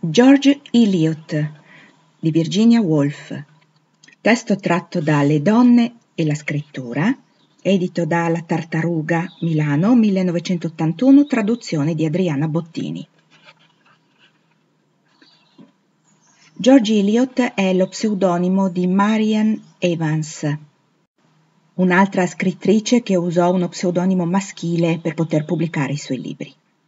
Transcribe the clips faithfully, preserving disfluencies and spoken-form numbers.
George Eliot di Virginia Woolf, testo tratto da Le donne e la scrittura, edito da La Tartaruga, Milano, millenovecentottantuno, traduzione di Adriana Bottini. George Eliot è lo pseudonimo di Marian Evans, un'altra scrittrice che usò uno pseudonimo maschile per poter pubblicare i suoi libri.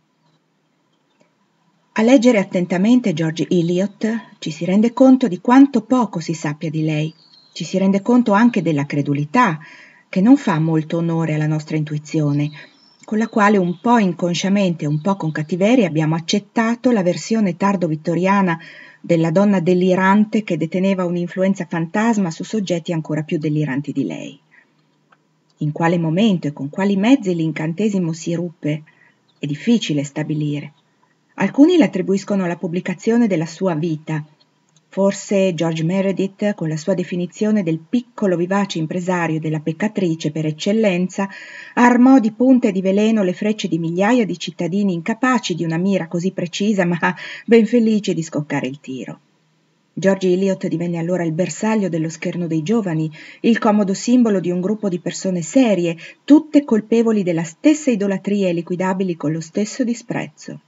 A leggere attentamente George Eliot ci si rende conto di quanto poco si sappia di lei, ci si rende conto anche della credulità, che non fa molto onore alla nostra intuizione, con la quale un po' inconsciamente e un po' con cattiveria abbiamo accettato la versione tardo-vittoriana della donna delirante che deteneva un'influenza fantasma su soggetti ancora più deliranti di lei. In quale momento e con quali mezzi l'incantesimo si ruppe è difficile stabilire. Alcuni l'attribuiscono alla pubblicazione della sua vita. Forse George Meredith, con la sua definizione del piccolo vivace impresario e della peccatrice per eccellenza, armò di punte e di veleno le frecce di migliaia di cittadini incapaci di una mira così precisa, ma ben felici di scoccare il tiro. George Eliot divenne allora il bersaglio dello scherno dei giovani, il comodo simbolo di un gruppo di persone serie, tutte colpevoli della stessa idolatria e liquidabili con lo stesso disprezzo.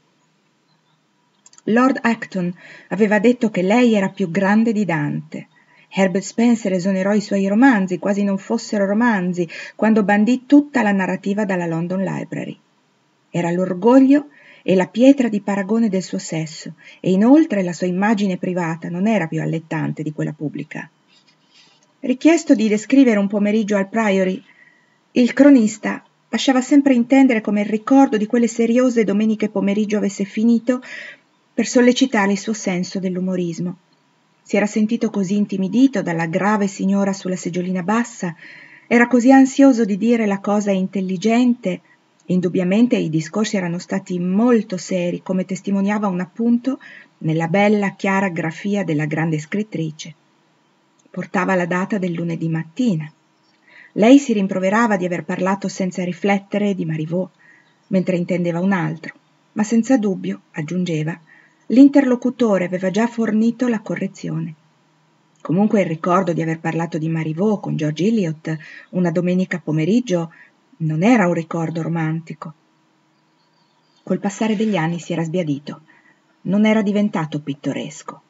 Lord Acton aveva detto che lei era più grande di Dante. Herbert Spencer esonerò i suoi romanzi, quasi non fossero romanzi, quando bandì tutta la narrativa dalla London Library. Era l'orgoglio e la pietra di paragone del suo sesso, e inoltre la sua immagine privata non era più allettante di quella pubblica. Richiesto di descrivere un pomeriggio al Priory, il cronista lasciava sempre intendere come il ricordo di quelle seriose domeniche pomeriggio avesse finito per sollecitare il suo senso dell'umorismo. Si era sentito così intimidito dalla grave signora sulla seggiolina bassa, era così ansioso di dire la cosa intelligente. Indubbiamente i discorsi erano stati molto seri, come testimoniava un appunto nella bella, chiara grafia della grande scrittrice. Portava la data del lunedì mattina. Lei si rimproverava di aver parlato senza riflettere di Marivaux, mentre intendeva un altro, ma senza dubbio, aggiungeva, l'interlocutore aveva già fornito la correzione. Comunque il ricordo di aver parlato di Marivaux con George Eliot una domenica pomeriggio non era un ricordo romantico. Col passare degli anni si era sbiadito, non era diventato pittoresco.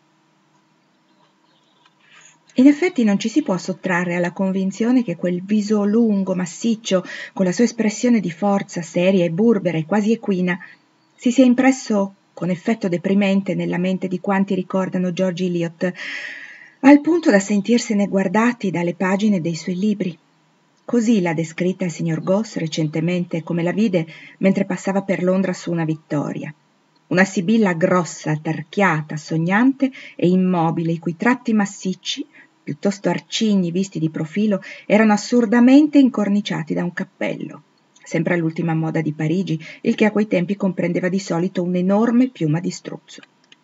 In effetti non ci si può sottrarre alla convinzione che quel viso lungo, massiccio, con la sua espressione di forza seria e burbera e quasi equina, si sia impresso con effetto deprimente nella mente di quanti ricordano George Eliot, al punto da sentirsene guardati dalle pagine dei suoi libri. Così l'ha descritta il signor Gosse recentemente, come la vide mentre passava per Londra su una vittoria. Una sibilla grossa, tarchiata, sognante e immobile, i cui tratti massicci, piuttosto arcigni visti di profilo, erano assurdamente incorniciati da un cappello, sempre all'ultima moda di Parigi, il che a quei tempi comprendeva di solito un'enorme piuma di struzzo.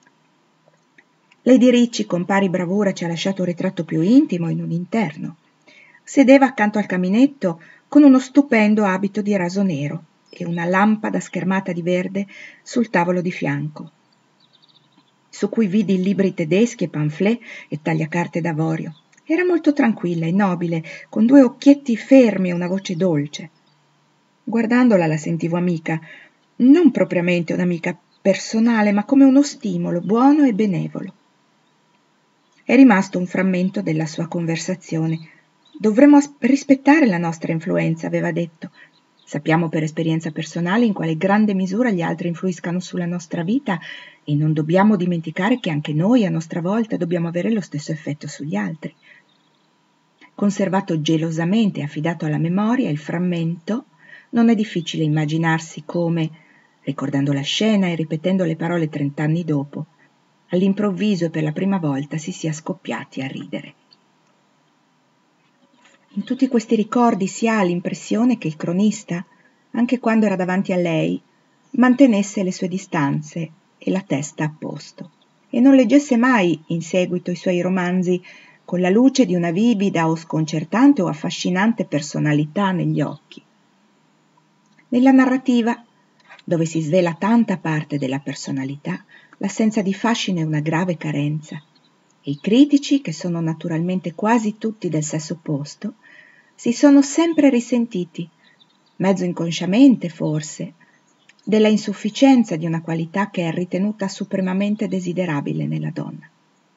Lady Ricci, con pari bravura, ci ha lasciato un ritratto più intimo in un interno. Sedeva accanto al caminetto con uno stupendo abito di raso nero e una lampada schermata di verde sul tavolo di fianco, su cui vidi libri tedeschi e pamphlet e tagliacarte d'avorio. Era molto tranquilla e nobile, con due occhietti fermi e una voce dolce. Guardandola la sentivo amica, non propriamente un'amica personale, ma come uno stimolo buono e benevolo. È rimasto un frammento della sua conversazione. Dovremmo rispettare la nostra influenza, aveva detto. Sappiamo per esperienza personale in quale grande misura gli altri influiscano sulla nostra vita e non dobbiamo dimenticare che anche noi a nostra volta dobbiamo avere lo stesso effetto sugli altri. Conservato gelosamente e affidato alla memoria, il frammento non è difficile immaginarsi come, ricordando la scena e ripetendo le parole trent'anni dopo, all'improvviso e per la prima volta si sia scoppiati a ridere. In tutti questi ricordi si ha l'impressione che il cronista, anche quando era davanti a lei, mantenesse le sue distanze e la testa a posto, e non leggesse mai in seguito i suoi romanzi con la luce di una vivida o sconcertante o affascinante personalità negli occhi. Nella narrativa, dove si svela tanta parte della personalità, l'assenza di fascino è una grave carenza e i critici, che sono naturalmente quasi tutti del sesso opposto, si sono sempre risentiti, mezzo inconsciamente forse, della insufficienza di una qualità che è ritenuta supremamente desiderabile nella donna.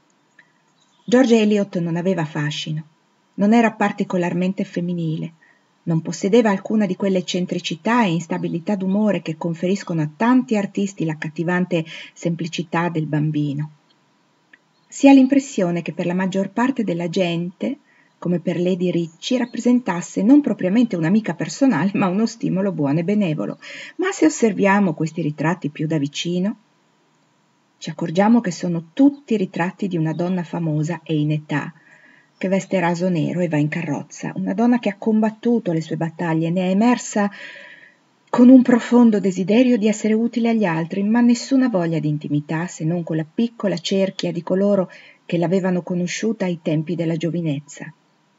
George Eliot non aveva fascino, non era particolarmente femminile, non possedeva alcuna di quelle eccentricità e instabilità d'umore che conferiscono a tanti artisti l'accattivante semplicità del bambino. Si ha l'impressione che per la maggior parte della gente, come per Lady Ricci, rappresentasse non propriamente un'amica personale, ma uno stimolo buono e benevolo. Ma se osserviamo questi ritratti più da vicino, ci accorgiamo che sono tutti ritratti di una donna famosa e in età, che veste raso nero e va in carrozza, una donna che ha combattuto le sue battaglie, ne è emersa con un profondo desiderio di essere utile agli altri, ma nessuna voglia di intimità se non con la piccola cerchia di coloro che l'avevano conosciuta ai tempi della giovinezza.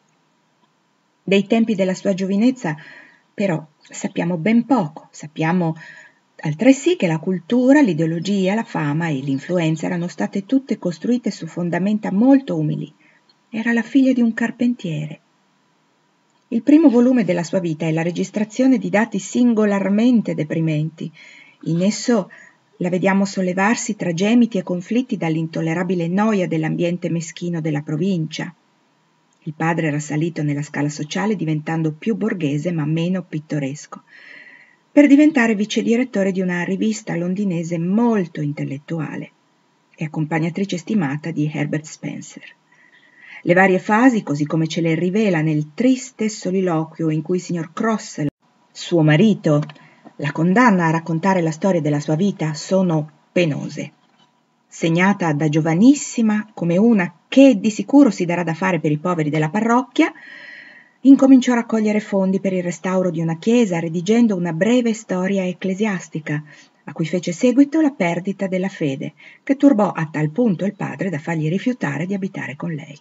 Dei tempi della sua giovinezza, però, sappiamo ben poco, sappiamo altresì che la cultura, l'ideologia, la fama e l'influenza erano state tutte costruite su fondamenta molto umili. Era la figlia di un carpentiere. Il primo volume della sua vita è la registrazione di dati singolarmente deprimenti. In esso la vediamo sollevarsi tra gemiti e conflitti dall'intollerabile noia dell'ambiente meschino della provincia. Il padre era salito nella scala sociale diventando più borghese ma meno pittoresco, per diventare vicedirettore di una rivista londinese molto intellettuale e accompagnatrice stimata di Herbert Spencer. Le varie fasi, così come ce le rivela nel triste soliloquio in cui il signor Cross, suo marito, la condanna a raccontare la storia della sua vita, sono penose. Segnata da giovanissima come una che di sicuro si darà da fare per i poveri della parrocchia, incominciò a raccogliere fondi per il restauro di una chiesa, redigendo una breve storia ecclesiastica, a cui fece seguito la perdita della fede, che turbò a tal punto il padre da fargli rifiutare di abitare con lei.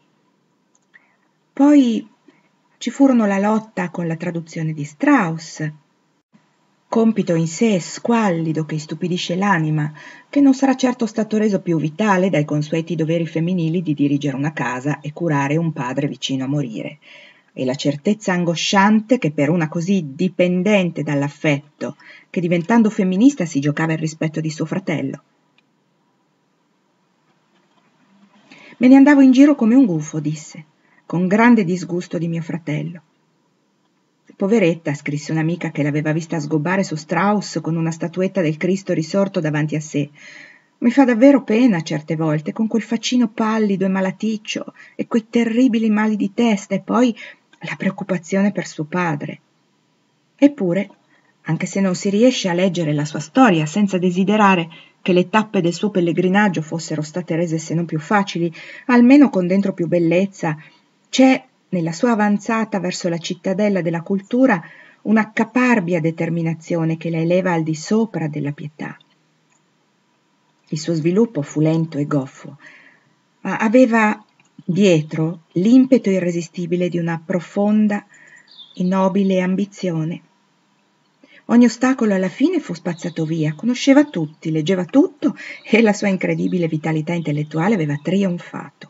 Poi ci furono la lotta con la traduzione di Strauss, compito in sé squallido che istupidisce l'anima, che non sarà certo stato reso più vitale dai consueti doveri femminili di dirigere una casa e curare un padre vicino a morire, e la certezza angosciante che per una così dipendente dall'affetto, che diventando femminista si giocava il rispetto di suo fratello. Me ne andavo in giro come un gufo, disse, con grande disgusto di mio fratello. Poveretta, scrisse un'amica che l'aveva vista sgobbare su Strauss con una statuetta del Cristo risorto davanti a sé. Mi fa davvero pena certe volte, con quel faccino pallido e malaticcio e quei terribili mali di testa e poi la preoccupazione per suo padre. Eppure, anche se non si riesce a leggere la sua storia senza desiderare che le tappe del suo pellegrinaggio fossero state rese se non più facili, almeno con dentro più bellezza, c'è nella sua avanzata verso la cittadella della cultura una caparbia determinazione che la eleva al di sopra della pietà. Il suo sviluppo fu lento e goffo, ma aveva dietro l'impeto irresistibile di una profonda e nobile ambizione. Ogni ostacolo alla fine fu spazzato via, conosceva tutti, leggeva tutto e la sua incredibile vitalità intellettuale aveva trionfato.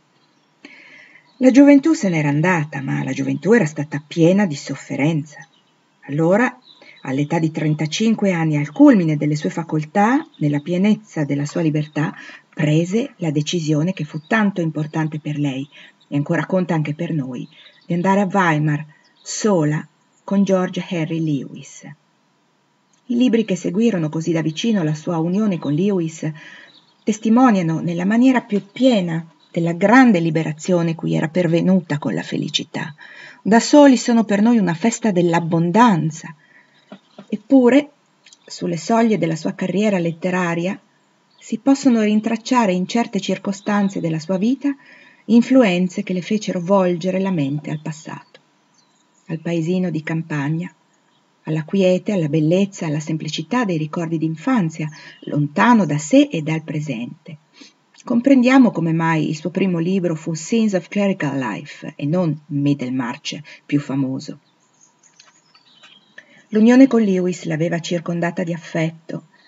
La gioventù se n'era andata, ma la gioventù era stata piena di sofferenza. Allora, all'età di trentacinque anni, al culmine delle sue facoltà, nella pienezza della sua libertà, prese la decisione che fu tanto importante per lei, e ancora conta anche per noi, di andare a Weimar, sola, con George Henry Lewis. I libri che seguirono così da vicino la sua unione con Lewis testimoniano nella maniera più piena della grande liberazione cui era pervenuta con la felicità. Da soli sono per noi una festa dell'abbondanza. Eppure, sulle soglie della sua carriera letteraria, si possono rintracciare in certe circostanze della sua vita influenze che le fecero volgere la mente al passato, al paesino di campagna, alla quiete, alla bellezza, alla semplicità dei ricordi d'infanzia, lontano da sé e dal presente. Comprendiamo come mai il suo primo libro fu Scenes of Clerical Life e non Middlemarch, più famoso. L'unione con Lewis l'aveva circondata di affetto,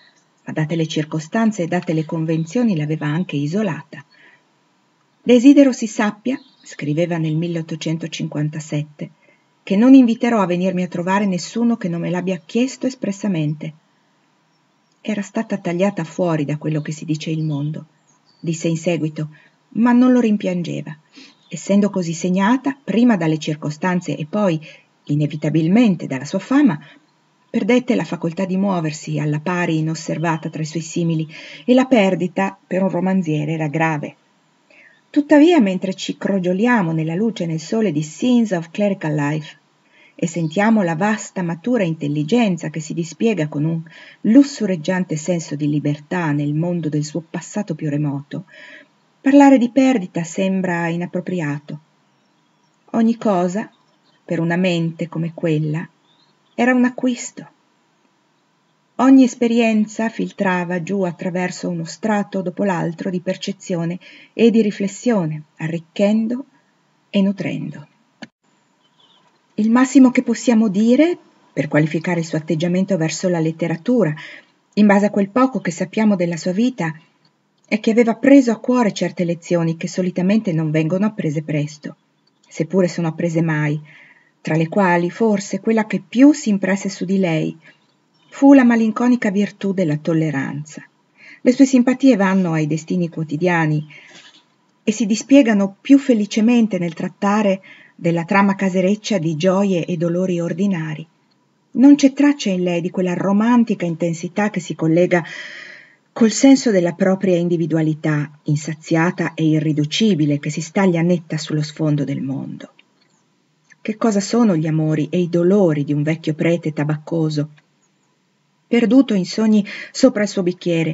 ma date le circostanze e date le convenzioni l'aveva anche isolata. Desidero si sappia, scriveva nel milleottocentocinquantasette, che non inviterò a venirmi a trovare nessuno che non me l'abbia chiesto espressamente. Era stata tagliata fuori da quello che si dice il mondo, disse in seguito, ma non lo rimpiangeva. Essendo così segnata, prima dalle circostanze e poi, inevitabilmente, dalla sua fama, perdette la facoltà di muoversi alla pari inosservata tra i suoi simili, e la perdita, per un romanziere, era grave. Tuttavia, mentre ci crogioliamo nella luce e nel sole di Scenes of Clerical Life e sentiamo la vasta matura intelligenza che si dispiega con un lussureggiante senso di libertà nel mondo del suo passato più remoto, parlare di perdita sembra inappropriato. Ogni cosa, per una mente come quella, era un acquisto. Ogni esperienza filtrava giù attraverso uno strato dopo l'altro di percezione e di riflessione, arricchendo e nutrendo. Il massimo che possiamo dire, per qualificare il suo atteggiamento verso la letteratura, in base a quel poco che sappiamo della sua vita, è che aveva preso a cuore certe lezioni che solitamente non vengono apprese presto, seppure sono apprese mai, tra le quali forse quella che più si impresse su di lei fu la malinconica virtù della tolleranza. Le sue simpatie vanno ai destini quotidiani e si dispiegano più felicemente nel trattare della trama casereccia di gioie e dolori ordinari. Non c'è traccia in lei di quella romantica intensità che si collega col senso della propria individualità, insaziata e irriducibile, che si staglia netta sullo sfondo del mondo. Che cosa sono gli amori e i dolori di un vecchio prete tabaccoso, perduto in sogni sopra il suo bicchiere?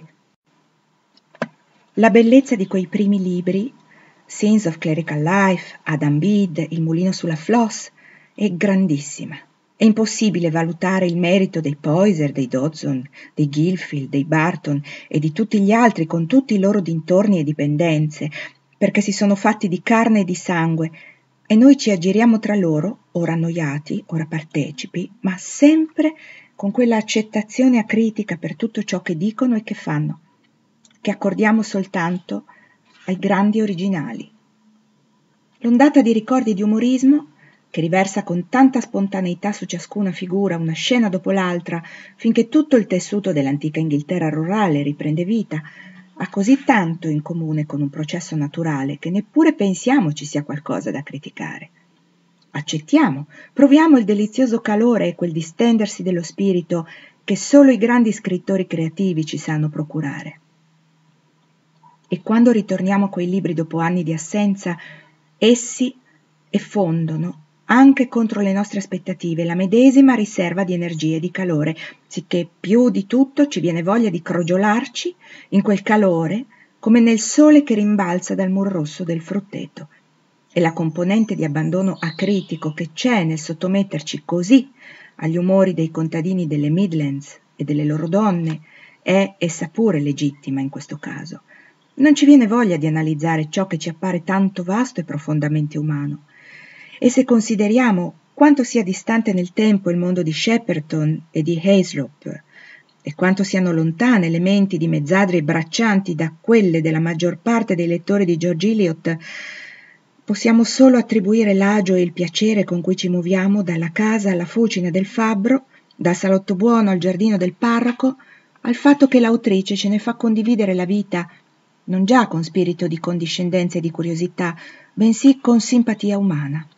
La bellezza di quei primi libri, Scenes of Clerical Life, Adam Bede, Il mulino sulla Floss, è grandissima. È impossibile valutare il merito dei Poyser, dei Dodson, dei Gilfield, dei Barton e di tutti gli altri con tutti i loro dintorni e dipendenze, perché si sono fatti di carne e di sangue, e noi ci aggiriamo tra loro, ora annoiati, ora partecipi, ma sempre con quella accettazione acritica per tutto ciò che dicono e che fanno, che accordiamo soltanto ai grandi originali. L'ondata di ricordi di umorismo, che riversa con tanta spontaneità su ciascuna figura una scena dopo l'altra, finché tutto il tessuto dell'antica Inghilterra rurale riprende vita, ha così tanto in comune con un processo naturale che neppure pensiamo ci sia qualcosa da criticare. Accettiamo, proviamo il delizioso calore e quel distendersi dello spirito che solo i grandi scrittori creativi ci sanno procurare. E quando ritorniamo a quei libri dopo anni di assenza, essi effondono anche contro le nostre aspettative la medesima riserva di energia e di calore, sicché più di tutto ci viene voglia di crogiolarci in quel calore come nel sole che rimbalza dal mur rosso del frutteto. E la componente di abbandono acritico che c'è nel sottometterci così agli umori dei contadini delle Midlands e delle loro donne è essa pure legittima in questo caso. Non ci viene voglia di analizzare ciò che ci appare tanto vasto e profondamente umano. E se consideriamo quanto sia distante nel tempo il mondo di Shepperton e di Haslop, e quanto siano lontane le menti di mezzadri e braccianti da quelle della maggior parte dei lettori di George Eliot, possiamo solo attribuire l'agio e il piacere con cui ci muoviamo dalla casa alla fucina del fabbro, dal salotto buono al giardino del parroco, al fatto che l'autrice ce ne fa condividere la vita non già con spirito di condiscendenza e di curiosità, bensì con simpatia umana.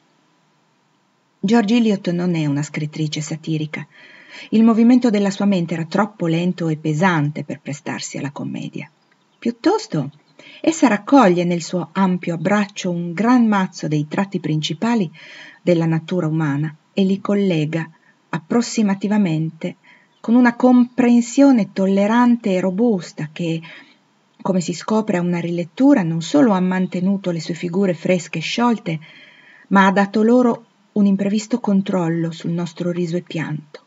George Eliot non è una scrittrice satirica. Il movimento della sua mente era troppo lento e pesante per prestarsi alla commedia. Piuttosto, essa raccoglie nel suo ampio abbraccio un gran mazzo dei tratti principali della natura umana e li collega approssimativamente con una comprensione tollerante e robusta che, come si scopre a una rilettura, non solo ha mantenuto le sue figure fresche e sciolte, ma ha dato loro un imprevisto controllo sul nostro riso e pianto.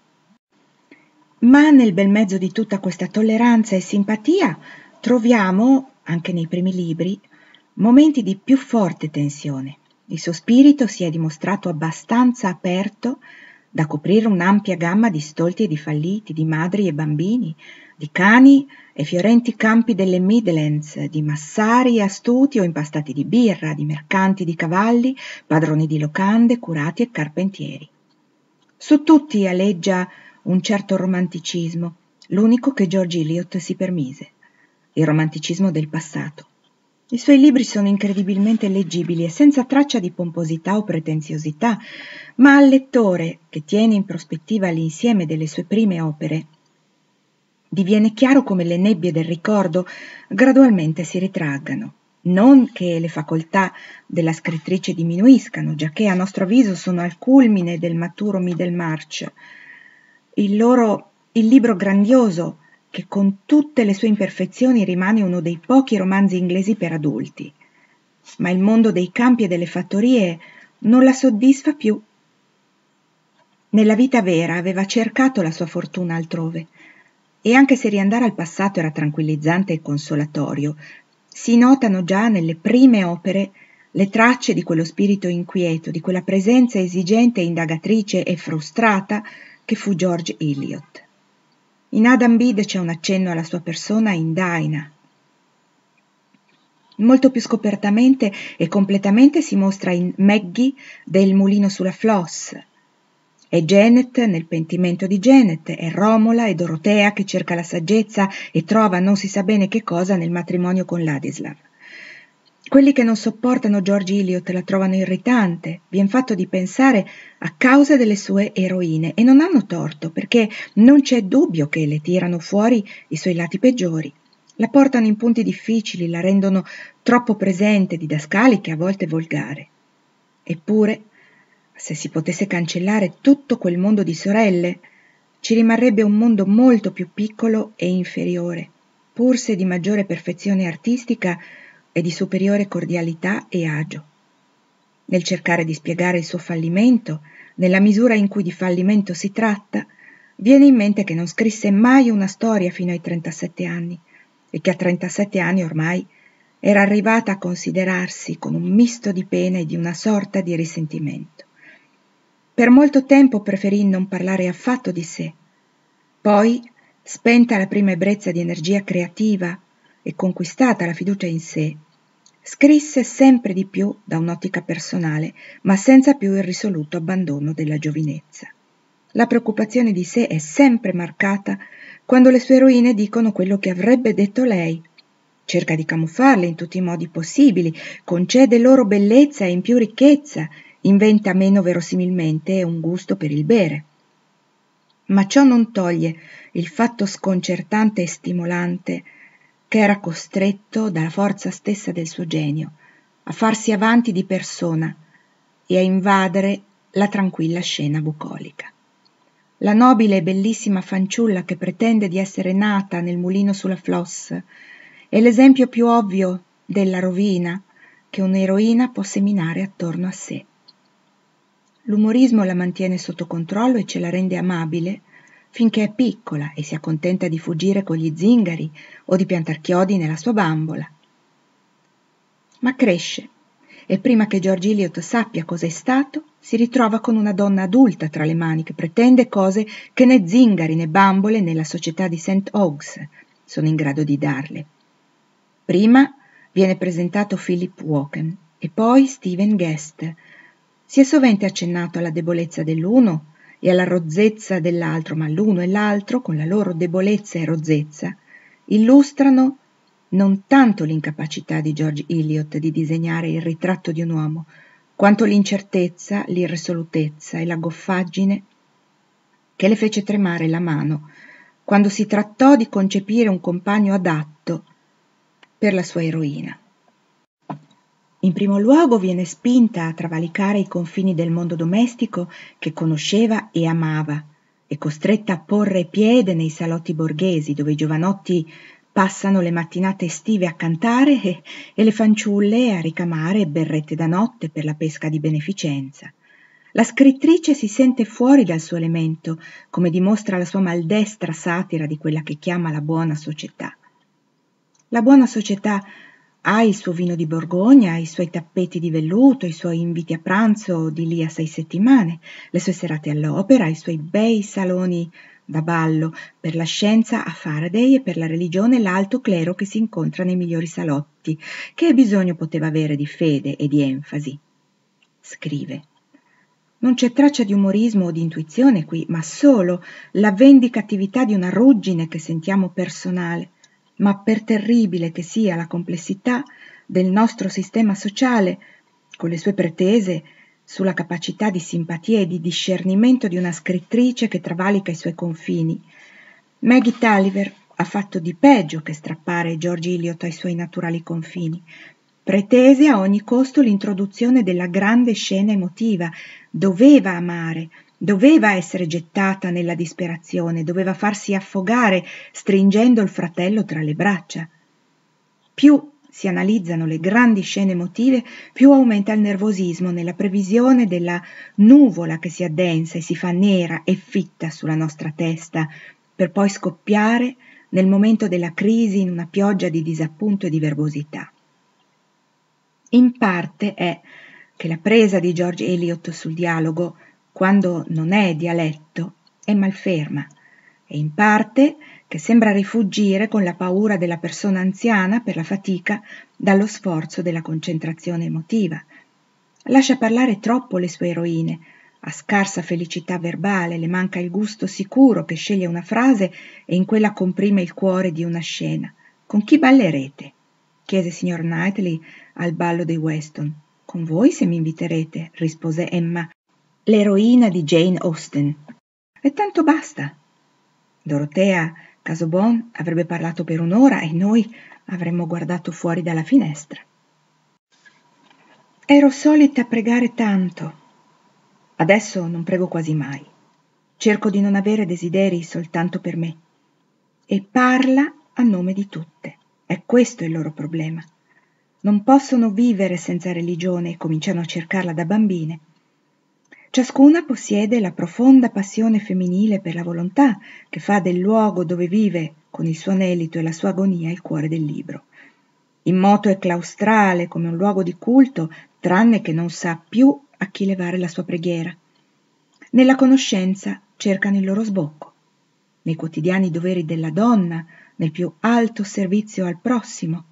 Ma nel bel mezzo di tutta questa tolleranza e simpatia troviamo, anche nei primi libri, momenti di più forte tensione. Il suo spirito si è dimostrato abbastanza aperto da coprire un'ampia gamma di stolti e di falliti, di madri e bambini, di cani e fiorenti campi delle Midlands, di massari astuti o impastati di birra, di mercanti di cavalli, padroni di locande, curati e carpentieri. Su tutti aleggia un certo romanticismo, l'unico che George Eliot si permise, il romanticismo del passato. I suoi libri sono incredibilmente leggibili e senza traccia di pomposità o pretenziosità, ma al lettore, che tiene in prospettiva l'insieme delle sue prime opere, diviene chiaro come le nebbie del ricordo gradualmente si ritraggano. Non che le facoltà della scrittrice diminuiscano, giacché a nostro avviso sono al culmine del maturo Middlemarch. Il loro, il libro grandioso, che con tutte le sue imperfezioni rimane uno dei pochi romanzi inglesi per adulti. Ma il mondo dei campi e delle fattorie non la soddisfa più. Nella vita vera aveva cercato la sua fortuna altrove, e anche se riandare al passato era tranquillizzante e consolatorio, si notano già nelle prime opere le tracce di quello spirito inquieto, di quella presenza esigente, indagatrice e frustrata che fu George Eliot. In Adam Bede c'è un accenno alla sua persona in Dinah. Molto più scopertamente e completamente si mostra in Maggie del Mulino sulla Floss. È Janet nel pentimento di Janet, è Romola e Dorotea che cerca la saggezza e trova non si sa bene che cosa nel matrimonio con Ladislav. Quelli che non sopportano George Eliot la trovano irritante, vien fatto di pensare a causa delle sue eroine, e non hanno torto, perché non c'è dubbio che le tirano fuori i suoi lati peggiori, la portano in punti difficili, la rendono troppo presente, didascalica e a volte volgare. Eppure, se si potesse cancellare tutto quel mondo di sorelle, ci rimarrebbe un mondo molto più piccolo e inferiore, pur se di maggiore perfezione artistica e di superiore cordialità e agio. Nel cercare di spiegare il suo fallimento, nella misura in cui di fallimento si tratta, viene in mente che non scrisse mai una storia fino ai trentasette anni e che a trentasette anni ormai era arrivata a considerarsi con un misto di pena e di una sorta di risentimento. Per molto tempo preferì non parlare affatto di sé. Poi, spenta la prima ebbrezza di energia creativa e conquistata la fiducia in sé, scrisse sempre di più da un'ottica personale, ma senza più il risoluto abbandono della giovinezza. La preoccupazione di sé è sempre marcata quando le sue eroine dicono quello che avrebbe detto lei. Cerca di camuffarle in tutti i modi possibili, concede loro bellezza e in più ricchezza, inventa meno verosimilmente un gusto per il bere. Ma ciò non toglie il fatto sconcertante e stimolante che era costretto dalla forza stessa del suo genio a farsi avanti di persona e a invadere la tranquilla scena bucolica. La nobile e bellissima fanciulla che pretende di essere nata nel mulino sulla Floss è l'esempio più ovvio della rovina che un'eroina può seminare attorno a sé. L'umorismo la mantiene sotto controllo e ce la rende amabile finché è piccola e si accontenta di fuggire con gli zingari o di piantar chiodi nella sua bambola. Ma cresce e prima che George Eliot sappia cosa è stato, si ritrova con una donna adulta tra le mani che pretende cose che né zingari né bambole né la società di Saint Ogg's sono in grado di darle. Prima viene presentato Philip Woken e poi Stephen Guest. Si è sovente accennato alla debolezza dell'uno e alla rozzezza dell'altro, ma l'uno e l'altro, con la loro debolezza e rozzezza, illustrano non tanto l'incapacità di George Eliot di disegnare il ritratto di un uomo, quanto l'incertezza, l'irresolutezza e la goffaggine che le fece tremare la mano quando si trattò di concepire un compagno adatto per la sua eroina. In primo luogo viene spinta a travalicare i confini del mondo domestico che conosceva e amava, e costretta a porre piede nei salotti borghesi dove i giovanotti passano le mattinate estive a cantare e, e le fanciulle a ricamare berrette da notte per la pesca di beneficenza. La scrittrice si sente fuori dal suo elemento, come dimostra la sua maldestra satira di quella che chiama la buona società. La buona società Ha il suo vino di Borgogna, i suoi tappeti di velluto, i suoi inviti a pranzo di lì a sei settimane, le sue serate all'opera, i suoi bei saloni da ballo per la scienza a Faraday e per la religione l'alto clero che si incontra nei migliori salotti. Che bisogno poteva avere di fede e di enfasi? Scrive. Non c'è traccia di umorismo o di intuizione qui, ma solo la vendicatività di una ruggine che sentiamo personale. Ma per terribile che sia la complessità del nostro sistema sociale, con le sue pretese sulla capacità di simpatia e di discernimento di una scrittrice che travalica i suoi confini, Maggie Tulliver ha fatto di peggio che strappare George Eliot ai suoi naturali confini. Pretese a ogni costo l'introduzione della grande scena emotiva, doveva amare, doveva essere gettata nella disperazione, doveva farsi affogare stringendo il fratello tra le braccia. Più si analizzano le grandi scene emotive, più aumenta il nervosismo nella previsione della nuvola che si addensa e si fa nera e fitta sulla nostra testa, per poi scoppiare nel momento della crisi in una pioggia di disappunto e di verbosità. In parte è che la presa di George Eliot sul dialogo, quando non è dialetto, è malferma, e in parte che sembra rifuggire con la paura della persona anziana per la fatica dallo sforzo della concentrazione emotiva. Lascia parlare troppo le sue eroine, ha scarsa felicità verbale, le manca il gusto sicuro che sceglie una frase e in quella comprime il cuore di una scena. Con chi ballerete? Chiese signor Knightley al ballo dei Weston. Con voi se mi inviterete, rispose Emma, l'eroina di Jane Austen. E tanto basta. Dorotea Casaubon avrebbe parlato per un'ora e noi avremmo guardato fuori dalla finestra. Ero solita pregare tanto. Adesso non prego quasi mai. Cerco di non avere desideri soltanto per me. E parla a nome di tutte. È questo il loro problema. Non possono vivere senza religione e cominciano a cercarla da bambine. Ciascuna possiede la profonda passione femminile per la volontà che fa del luogo dove vive, con il suo anelito e la sua agonia, il cuore del libro. Immoto e claustrale come un luogo di culto, tranne che non sa più a chi levare la sua preghiera. Nella conoscenza cercano il loro sbocco, nei quotidiani doveri della donna, nel più alto servizio al prossimo.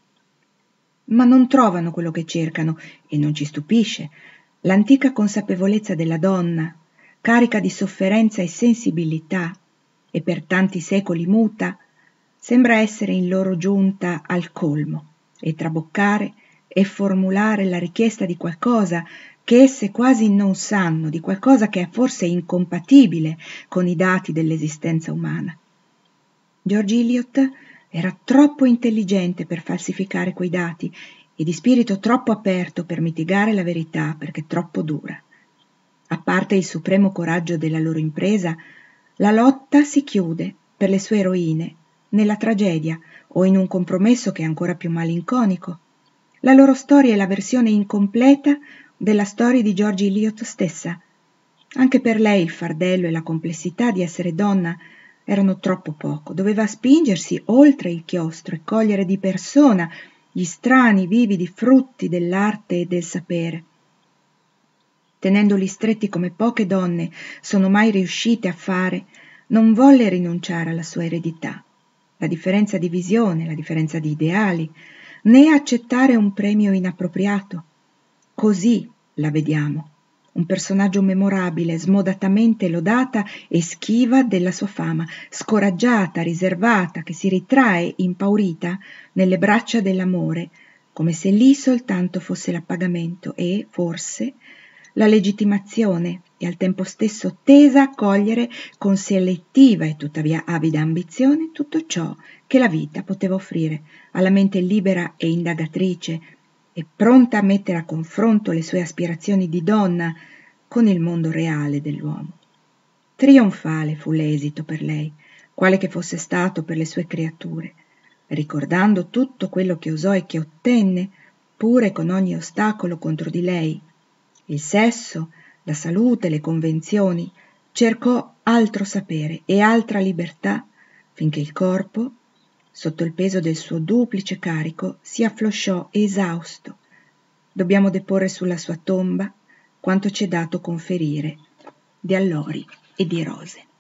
Ma non trovano quello che cercano, e non ci stupisce. L'antica consapevolezza della donna, carica di sofferenza e sensibilità, e per tanti secoli muta, sembra essere in loro giunta al colmo, e traboccare e formulare la richiesta di qualcosa che esse quasi non sanno, di qualcosa che è forse incompatibile con i dati dell'esistenza umana. George Eliot era troppo intelligente per falsificare quei dati e di spirito troppo aperto per mitigare la verità perché troppo dura. A parte il supremo coraggio della loro impresa, la lotta si chiude per le sue eroine nella tragedia o in un compromesso che è ancora più malinconico. La loro storia è la versione incompleta della storia di George Eliot stessa. Anche per lei il fardello e la complessità di essere donna erano troppo poco. Doveva spingersi oltre il chiostro e cogliere di persona gli strani, vividi frutti dell'arte e del sapere. Tenendoli stretti come poche donne sono mai riuscite a fare, non volle rinunciare alla sua eredità, la differenza di visione, la differenza di ideali, né accettare un premio inappropriato. Così la vediamo, un personaggio memorabile, smodatamente lodata e schiva della sua fama, scoraggiata, riservata, che si ritrae impaurita nelle braccia dell'amore, come se lì soltanto fosse l'appagamento e, forse, la legittimazione e al tempo stesso tesa a cogliere con selettiva e tuttavia avida ambizione tutto ciò che la vita poteva offrire alla mente libera e indagatrice e pronta a mettere a confronto le sue aspirazioni di donna con il mondo reale dell'uomo. Trionfale fu l'esito per lei, quale che fosse stato per le sue creature, ricordando tutto quello che osò e che ottenne, pure con ogni ostacolo contro di lei. Il sesso, la salute, le convenzioni, cercò altro sapere e altra libertà, finché il corpo, Sotto il peso del suo duplice carico si afflosciò esausto. Dobbiamo deporre sulla sua tomba quanto c'è dato conferire di allori e di rose.